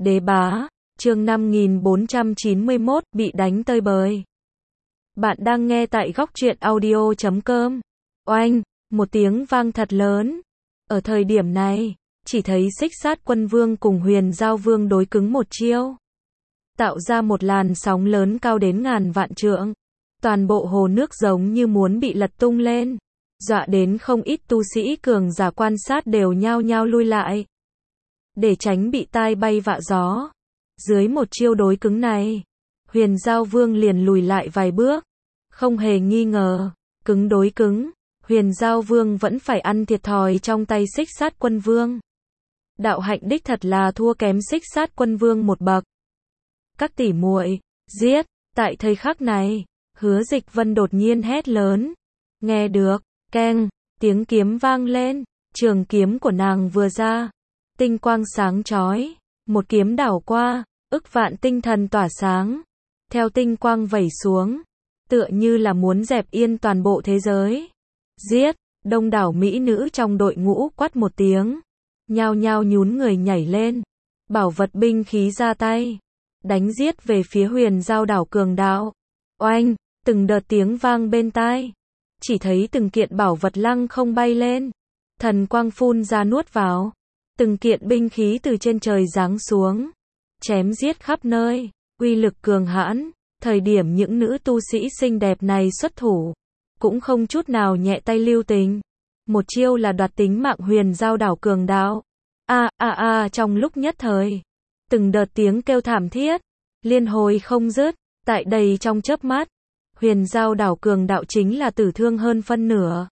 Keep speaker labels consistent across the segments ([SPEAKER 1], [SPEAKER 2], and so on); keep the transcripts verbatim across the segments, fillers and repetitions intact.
[SPEAKER 1] Đế bá, chương năm nghìn bốn trăm chín mươi mốt, bị đánh tơi bời. Bạn đang nghe tại góc truyện audio chấm com. Oanh, một tiếng vang thật lớn. Ở thời điểm này, chỉ thấy Xích Sát Quân Vương cùng Huyền Giao Vương đối cứng một chiêu. Tạo ra một làn sóng lớn cao đến ngàn vạn trượng. Toàn bộ hồ nước giống như muốn bị lật tung lên. Dọa đến không ít tu sĩ cường giả quan sát đều nhao nhao lui lại. Để tránh bị tai bay vạ gió. Dưới một chiêu đối cứng này, Huyền Giao Vương liền lùi lại vài bước. Không hề nghi ngờ, cứng đối cứng, Huyền Giao Vương vẫn phải ăn thiệt thòi trong tay Xích Sát Quân Vương. Đạo hạnh đích thật là thua kém Xích Sát Quân Vương một bậc. Các tỷ muội, giết! Tại thời khắc này, Hứa Dịch Vân đột nhiên hét lớn. Nghe được, keng, tiếng kiếm vang lên, trường kiếm của nàng vừa ra. Tinh quang sáng chói, một kiếm đảo qua, ức vạn tinh thần tỏa sáng. Theo tinh quang vẩy xuống, tựa như là muốn dẹp yên toàn bộ thế giới. Giết! Đông đảo mỹ nữ trong đội ngũ quát một tiếng, nhao nhao nhún người nhảy lên, bảo vật binh khí ra tay, đánh giết về phía Huyền Giao đảo cường đạo. Oanh! Từng đợt tiếng vang bên tai, chỉ thấy từng kiện bảo vật lăng không bay lên, thần quang phun ra nuốt vào. Từng kiện binh khí từ trên trời giáng xuống, chém giết khắp nơi, uy lực cường hãn. Thời điểm những nữ tu sĩ xinh đẹp này xuất thủ, cũng không chút nào nhẹ tay lưu tình. Một chiêu là đoạt tính mạng Huyền Giao đảo cường đạo. A a a trong lúc nhất thời, từng đợt tiếng kêu thảm thiết, liên hồi không dứt. Tại đây trong chớp mắt, Huyền Giao đảo cường đạo chính là tử thương hơn phân nửa.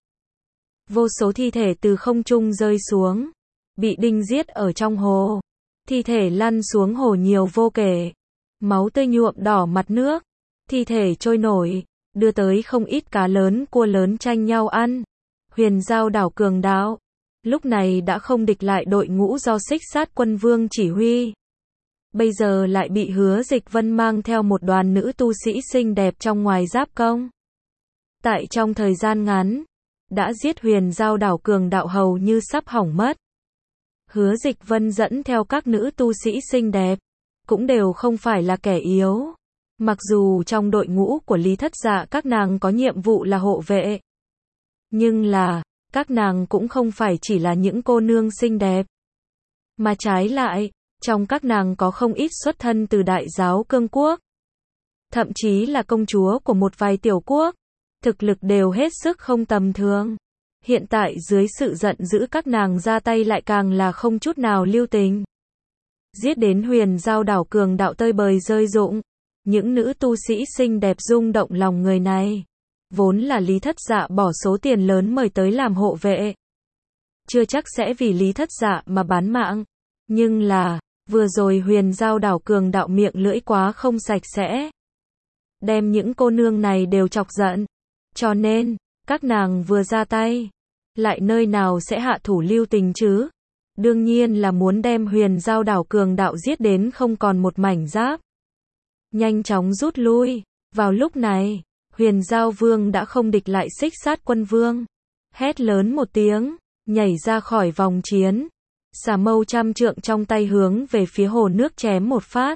[SPEAKER 1] Vô số thi thể từ không trung rơi xuống, bị đinh giết ở trong hồ. Thi thể lăn xuống hồ nhiều vô kể. Máu tươi nhuộm đỏ mặt nước. Thi thể trôi nổi, đưa tới không ít cá lớn cua lớn tranh nhau ăn. Huyền Giao đảo cường đạo, lúc này đã không địch lại đội ngũ do Xích Sát Quân Vương chỉ huy. Bây giờ lại bị Hứa Dịch Vân mang theo một đoàn nữ tu sĩ xinh đẹp trong ngoài giáp công. Tại trong thời gian ngắn, đã giết Huyền Giao đảo cường đạo hầu như sắp hỏng mất. Hứa Dịch Vân dẫn theo các nữ tu sĩ xinh đẹp, cũng đều không phải là kẻ yếu. Mặc dù trong đội ngũ của Lý Thất Dạ các nàng có nhiệm vụ là hộ vệ, nhưng là, các nàng cũng không phải chỉ là những cô nương xinh đẹp. Mà trái lại, trong các nàng có không ít xuất thân từ Đại Giáo Cương Quốc. Thậm chí là công chúa của một vài tiểu quốc. Thực lực đều hết sức không tầm thường. Hiện tại dưới sự giận dữ các nàng ra tay lại càng là không chút nào lưu tình. Giết đến Huyền Giao đảo cường đạo tơi bời rơi rụng. Những nữ tu sĩ xinh đẹp rung động lòng người này. Vốn là Lý Thất Dạ bỏ số tiền lớn mời tới làm hộ vệ. Chưa chắc sẽ vì Lý Thất Dạ mà bán mạng. Nhưng là, vừa rồi Huyền Giao đảo cường đạo miệng lưỡi quá không sạch sẽ. Đem những cô nương này đều chọc giận. Cho nên, các nàng vừa ra tay, lại nơi nào sẽ hạ thủ lưu tình chứ? Đương nhiên là muốn đem Huyền Giao đảo cường đạo giết đến không còn một mảnh giáp. Nhanh chóng rút lui. Vào lúc này, Huyền Giao Vương đã không địch lại Xích Sát Quân Vương. Hét lớn một tiếng, nhảy ra khỏi vòng chiến. Xà mâu trăm trượng trong tay hướng về phía hồ nước chém một phát.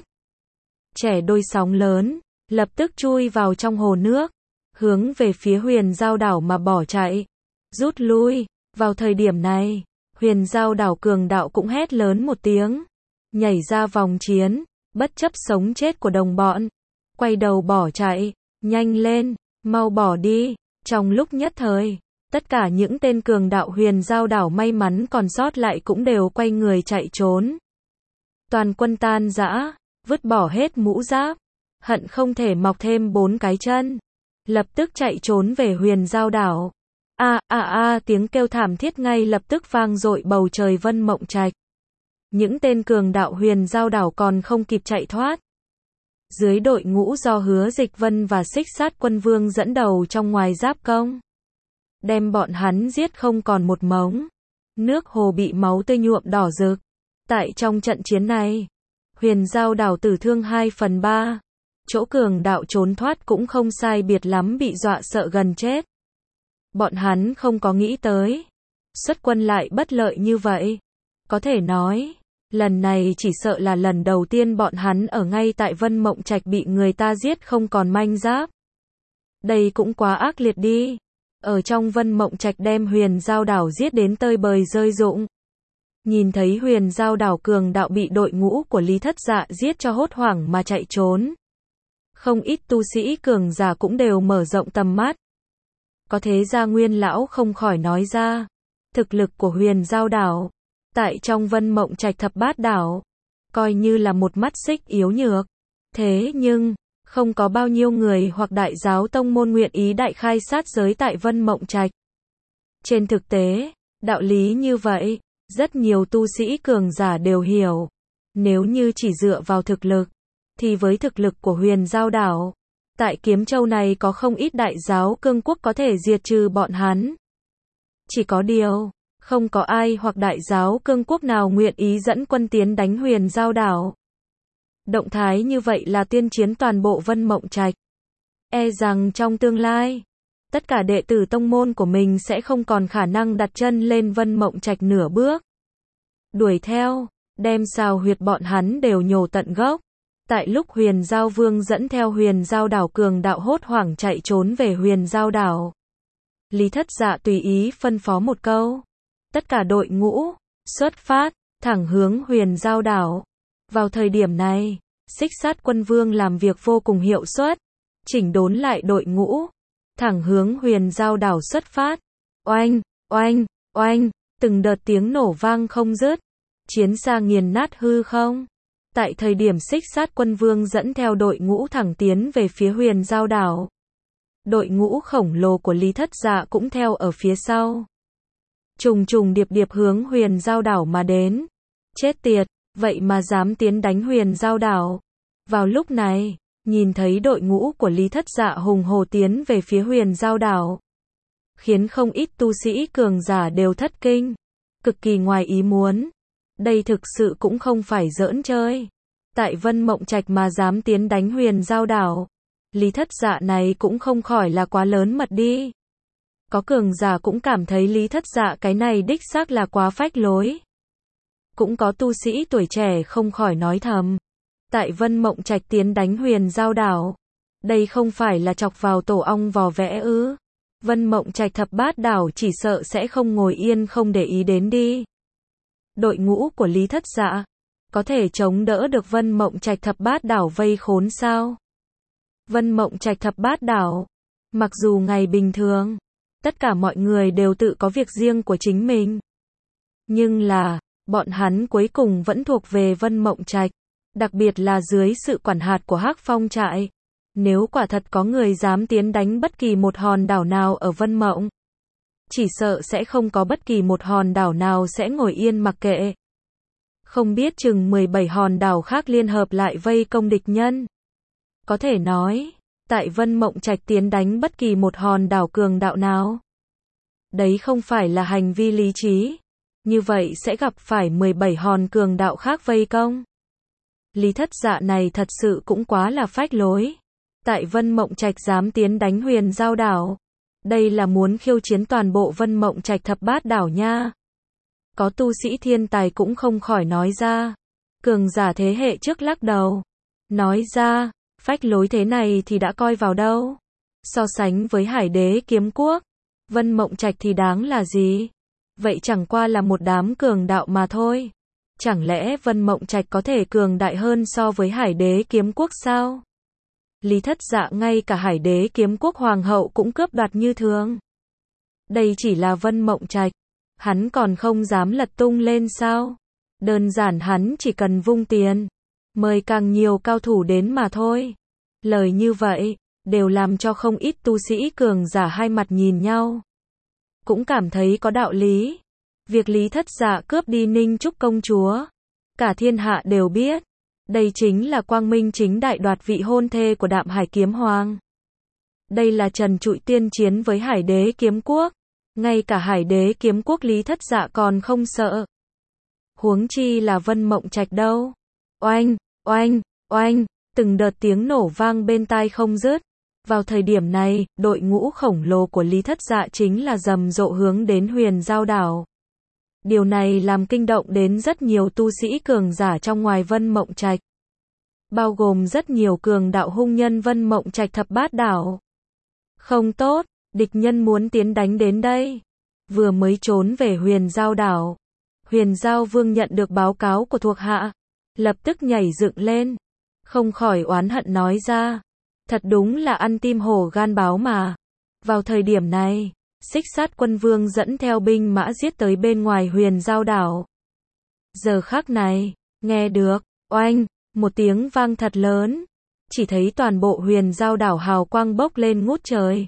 [SPEAKER 1] Trẻ đôi sóng lớn, lập tức chui vào trong hồ nước, hướng về phía Huyền Giao đảo mà bỏ chạy. Rút lui. Vào thời điểm này, Huyền Giao đảo cường đạo cũng hét lớn một tiếng, nhảy ra vòng chiến, bất chấp sống chết của đồng bọn, quay đầu bỏ chạy. Nhanh lên, mau bỏ đi. Trong lúc nhất thời, tất cả những tên cường đạo Huyền Giao đảo may mắn còn sót lại cũng đều quay người chạy trốn. Toàn quân tan rã, vứt bỏ hết mũ giáp, hận không thể mọc thêm bốn cái chân, lập tức chạy trốn về Huyền Giao đảo. A a a tiếng kêu thảm thiết ngay lập tức vang dội bầu trời Vân Mộng Trạch. Những tên cường đạo Huyền Giao đảo còn không kịp chạy thoát. Dưới đội ngũ do Hứa Dịch Vân và Xích Sát Quân Vương dẫn đầu trong ngoài giáp công, đem bọn hắn giết không còn một mống. Nước hồ bị máu tươi nhuộm đỏ rực. Tại trong trận chiến này, Huyền Giao đảo tử thương hai phần ba. Chỗ cường đạo trốn thoát cũng không sai biệt lắm bị dọa sợ gần chết. Bọn hắn không có nghĩ tới xuất quân lại bất lợi như vậy. Có thể nói, Lần này chỉ sợ là lần đầu tiên bọn hắn ở ngay tại Vân Mộng Trạch bị người ta giết không còn manh giáp. Đây cũng quá ác liệt đi. Ở trong Vân Mộng Trạch đem Huyền Giao Đảo giết đến tơi bời rơi rụng. Nhìn thấy Huyền Giao Đảo cường đạo bị đội ngũ của Lý Thất Dạ giết cho hốt hoảng mà chạy trốn. Không ít tu sĩ cường giả cũng đều mở rộng tầm mắt. Có thế ra Nguyên lão không khỏi nói ra, thực lực của Huyền Giao Đảo tại trong Vân Mộng Trạch thập bát đảo coi như là một mắt xích yếu nhược. Thế nhưng không có bao nhiêu người hoặc đại giáo tông môn nguyện ý đại khai sát giới tại Vân Mộng Trạch. Trên thực tế, đạo lý như vậy, rất nhiều tu sĩ cường giả đều hiểu. Nếu như chỉ dựa vào thực lực, thì với thực lực của Huyền Giao Đảo, tại Kiếm Châu này có không ít đại giáo cương quốc có thể diệt trừ bọn hắn. Chỉ có điều, không có ai hoặc đại giáo cương quốc nào nguyện ý dẫn quân tiến đánh Huyền Giao Đảo. Động thái như vậy là tiên chiến toàn bộ Vân Mộng Trạch. E rằng trong tương lai, tất cả đệ tử tông môn của mình sẽ không còn khả năng đặt chân lên Vân Mộng Trạch nửa bước. Đuổi theo, đem xào huyệt bọn hắn đều nhổ tận gốc. Tại lúc Huyền Giao Vương dẫn theo Huyền Giao Đảo cường đạo hốt hoảng chạy trốn về Huyền Giao Đảo, Lý Thất Dạ tùy ý phân phó một câu. Tất cả đội ngũ, xuất phát, thẳng hướng Huyền Giao Đảo. Vào thời điểm này, Xích Sát Quân Vương làm việc vô cùng hiệu suất, chỉnh đốn lại đội ngũ, thẳng hướng Huyền Giao Đảo xuất phát. Oanh, oanh, oanh, từng đợt tiếng nổ vang không dứt, chiến xa nghiền nát hư không. Tại thời điểm Xích Sát Quân Vương dẫn theo đội ngũ thẳng tiến về phía Huyền Giao Đảo, đội ngũ khổng lồ của Lý Thất Dạ cũng theo ở phía sau, trùng trùng điệp điệp hướng Huyền Giao Đảo mà đến. Chết tiệt, vậy mà dám tiến đánh Huyền Giao Đảo. Vào lúc này, nhìn thấy đội ngũ của Lý Thất Dạ hùng hổ tiến về phía Huyền Giao Đảo, khiến không ít tu sĩ cường giả đều thất kinh, cực kỳ ngoài ý muốn. Đây thực sự cũng không phải giỡn chơi. Tại Vân Mộng Trạch mà dám tiến đánh Huyền Giao Đảo, Lý Thất Dạ này cũng không khỏi là quá lớn mật đi. Có cường giả cũng cảm thấy Lý Thất Dạ cái này đích xác là quá phách lối. Cũng có tu sĩ tuổi trẻ không khỏi nói thầm. Tại Vân Mộng Trạch tiến đánh Huyền Giao Đảo, đây không phải là chọc vào tổ ong vò vẽ ư? Vân Mộng Trạch thập bát đảo chỉ sợ sẽ không ngồi yên không để ý đến đi. Đội ngũ của Lý Thất Dạ có thể chống đỡ được Vân Mộng Trạch thập bát đảo vây khốn sao? Vân Mộng Trạch thập bát đảo, mặc dù ngày bình thường, tất cả mọi người đều tự có việc riêng của chính mình. Nhưng là, bọn hắn cuối cùng vẫn thuộc về Vân Mộng Trạch, đặc biệt là dưới sự quản hạt của Hắc Phong trại. Nếu quả thật có người dám tiến đánh bất kỳ một hòn đảo nào ở Vân Mộng, chỉ sợ sẽ không có bất kỳ một hòn đảo nào sẽ ngồi yên mặc kệ. Không biết chừng mười bảy hòn đảo khác liên hợp lại vây công địch nhân. Có thể nói, tại Vân Mộng Trạch tiến đánh bất kỳ một hòn đảo cường đạo nào, đấy không phải là hành vi lý trí. Như vậy sẽ gặp phải mười bảy hòn cường đạo khác vây công. Lý Thất Dạ này thật sự cũng quá là phách lối. Tại Vân Mộng Trạch dám tiến đánh Huyền Giao Đảo, đây là muốn khiêu chiến toàn bộ Vân Mộng Trạch thập bát đảo nha. Có tu sĩ thiên tài cũng không khỏi nói ra. Cường giả thế hệ trước lắc đầu, nói ra, phách lối thế này thì đã coi vào đâu. So sánh với Hải Đế Kiếm Quốc, Vân Mộng Trạch thì đáng là gì? Vậy chẳng qua là một đám cường đạo mà thôi. Chẳng lẽ Vân Mộng Trạch có thể cường đại hơn so với Hải Đế Kiếm Quốc sao? Lý Thất Dạ ngay cả Hải Đế Kiếm Quốc hoàng hậu cũng cướp đoạt như thường. Đây chỉ là Vân Mộng Trạch, hắn còn không dám lật tung lên sao? Đơn giản hắn chỉ cần vung tiền, mời càng nhiều cao thủ đến mà thôi. Lời như vậy, đều làm cho không ít tu sĩ cường giả hai mặt nhìn nhau. Cũng cảm thấy có đạo lý. Việc Lý Thất Dạ cướp đi Ninh Trúc công chúa, cả thiên hạ đều biết. Đây chính là quang minh chính đại đoạt vị hôn thê của Đạm Hải Kiếm Hoàng. Đây là trần trụi tiên chiến với Hải Đế Kiếm Quốc. Ngay cả Hải Đế Kiếm Quốc Lý Thất Dạ còn không sợ. Huống chi là Vân Mộng Trạch đâu. Oanh, oanh, oanh, từng đợt tiếng nổ vang bên tai không dứt. Vào thời điểm này, đội ngũ khổng lồ của Lý Thất Dạ chính là rầm rộ hướng đến Huyền Giao Đảo. Điều này làm kinh động đến rất nhiều tu sĩ cường giả trong ngoài Vân Mộng Trạch, bao gồm rất nhiều cường đạo hung nhân Vân Mộng Trạch thập bát đảo. Không tốt, địch nhân muốn tiến đánh đến đây. Vừa mới trốn về Huyền Giao đảo, Huyền Giao Vương nhận được báo cáo của thuộc hạ, lập tức nhảy dựng lên, không khỏi oán hận nói ra, thật đúng là ăn tim hổ gan báo mà. Vào thời điểm này, Xích Sát Quân Vương dẫn theo binh mã giết tới bên ngoài Huyền Giao đảo. Giờ khắc này, nghe được, oanh, một tiếng vang thật lớn, chỉ thấy toàn bộ Huyền Giao đảo hào quang bốc lên ngút trời.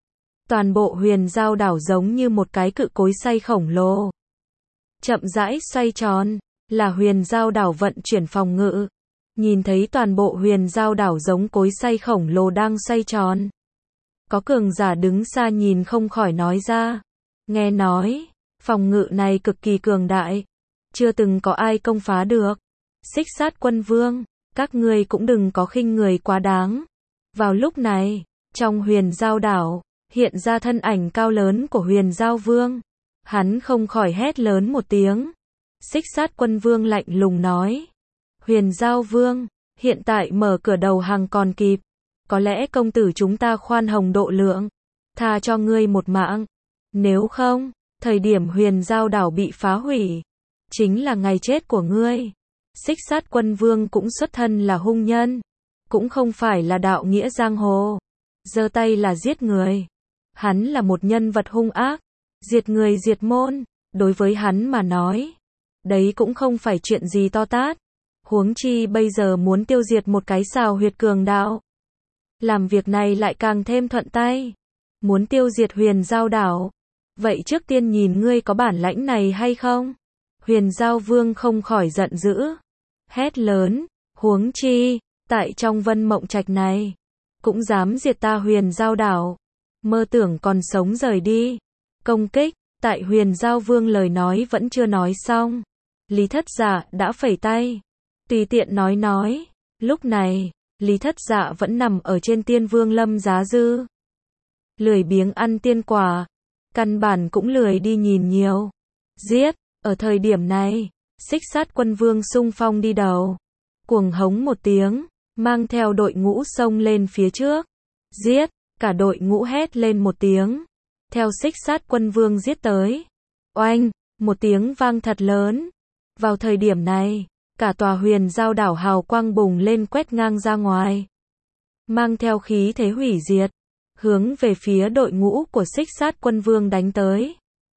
[SPEAKER 1] Toàn bộ Huyền Giao đảo giống như một cái cự cối xay khổng lồ, chậm rãi xoay tròn, là Huyền Giao đảo vận chuyển phòng ngự. Nhìn thấy toàn bộ Huyền Giao đảo giống cối xay khổng lồ đang xoay tròn. Có cường giả đứng xa nhìn không khỏi nói ra. Nghe nói, phòng ngự này cực kỳ cường đại, chưa từng có ai công phá được. Xích Sát Quân Vương, các ngươi cũng đừng có khinh người quá đáng. Vào lúc này, trong Huyền Giao đảo, hiện ra thân ảnh cao lớn của Huyền Giao Vương. Hắn không khỏi hét lớn một tiếng. Xích Sát Quân Vương lạnh lùng nói. Huyền Giao Vương, hiện tại mở cửa đầu hàng còn kịp. Có lẽ công tử chúng ta khoan hồng độ lượng, tha cho ngươi một mạng. Nếu không, thời điểm Huyền Giao đảo bị phá hủy, chính là ngày chết của ngươi. Xích Sát Quân Vương cũng xuất thân là hung nhân, cũng không phải là đạo nghĩa giang hồ, giơ tay là giết người. Hắn là một nhân vật hung ác, diệt người diệt môn, đối với hắn mà nói, đấy cũng không phải chuyện gì to tát. Huống chi bây giờ muốn tiêu diệt một cái xào huyệt cường đạo, làm việc này lại càng thêm thuận tay. Muốn tiêu diệt Huyền Giao đảo, vậy trước tiên nhìn ngươi có bản lãnh này hay không? Huyền Giao Vương không khỏi giận dữ, hét lớn, huống chi, tại trong Vân Mộng Trạch này, cũng dám diệt ta Huyền Giao đảo, mơ tưởng còn sống rời đi. Công kích, tại Huyền Giao Vương lời nói vẫn chưa nói xong, Lý Thất Dạ đã phẩy tay, tùy tiện nói nói. Lúc này, Lý Thất Dạ vẫn nằm ở trên Tiên Vương Lâm Giá Dư, lười biếng ăn tiên quả, căn bản cũng lười đi nhìn nhiều. Giết, ở thời điểm này, Xích Sát Quân Vương xung phong đi đầu, cuồng hống một tiếng, mang theo đội ngũ xông lên phía trước. Giết, cả đội ngũ hét lên một tiếng, theo Xích Sát Quân Vương giết tới. Oanh, một tiếng vang thật lớn. Vào thời điểm này, cả tòa Huyền Giao đảo hào quang bùng lên quét ngang ra ngoài, mang theo khí thế hủy diệt, hướng về phía đội ngũ của Xích Sát Quân Vương đánh tới.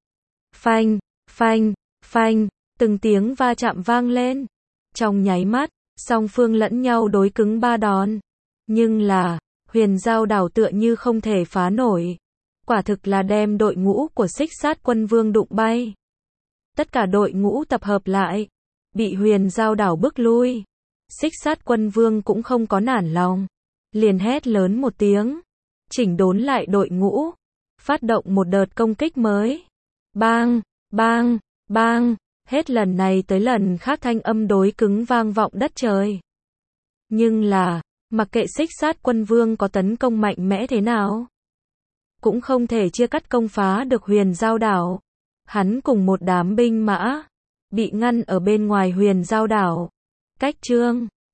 [SPEAKER 1] Phanh, phanh, phanh, từng tiếng va chạm vang lên. Trong nháy mắt, song phương lẫn nhau đối cứng ba đòn. Nhưng là, Huyền Giao đảo tựa như không thể phá nổi. Quả thực là đem đội ngũ của Xích Sát Quân Vương đụng bay. Tất cả đội ngũ tập hợp lại, bị Huyền Giao đảo bức lui. Xích Sát Quân Vương cũng không có nản lòng, liền hét lớn một tiếng, chỉnh đốn lại đội ngũ, phát động một đợt công kích mới. Bang, bang, bang, hết lần này tới lần khác thanh âm đối cứng vang vọng đất trời. Nhưng là, mặc kệ Xích Sát Quân Vương có tấn công mạnh mẽ thế nào, cũng không thể chia cắt công phá được Huyền Giao đảo. Hắn cùng một đám binh mã bị ngăn ở bên ngoài Huyền Giao đảo. Cách Trương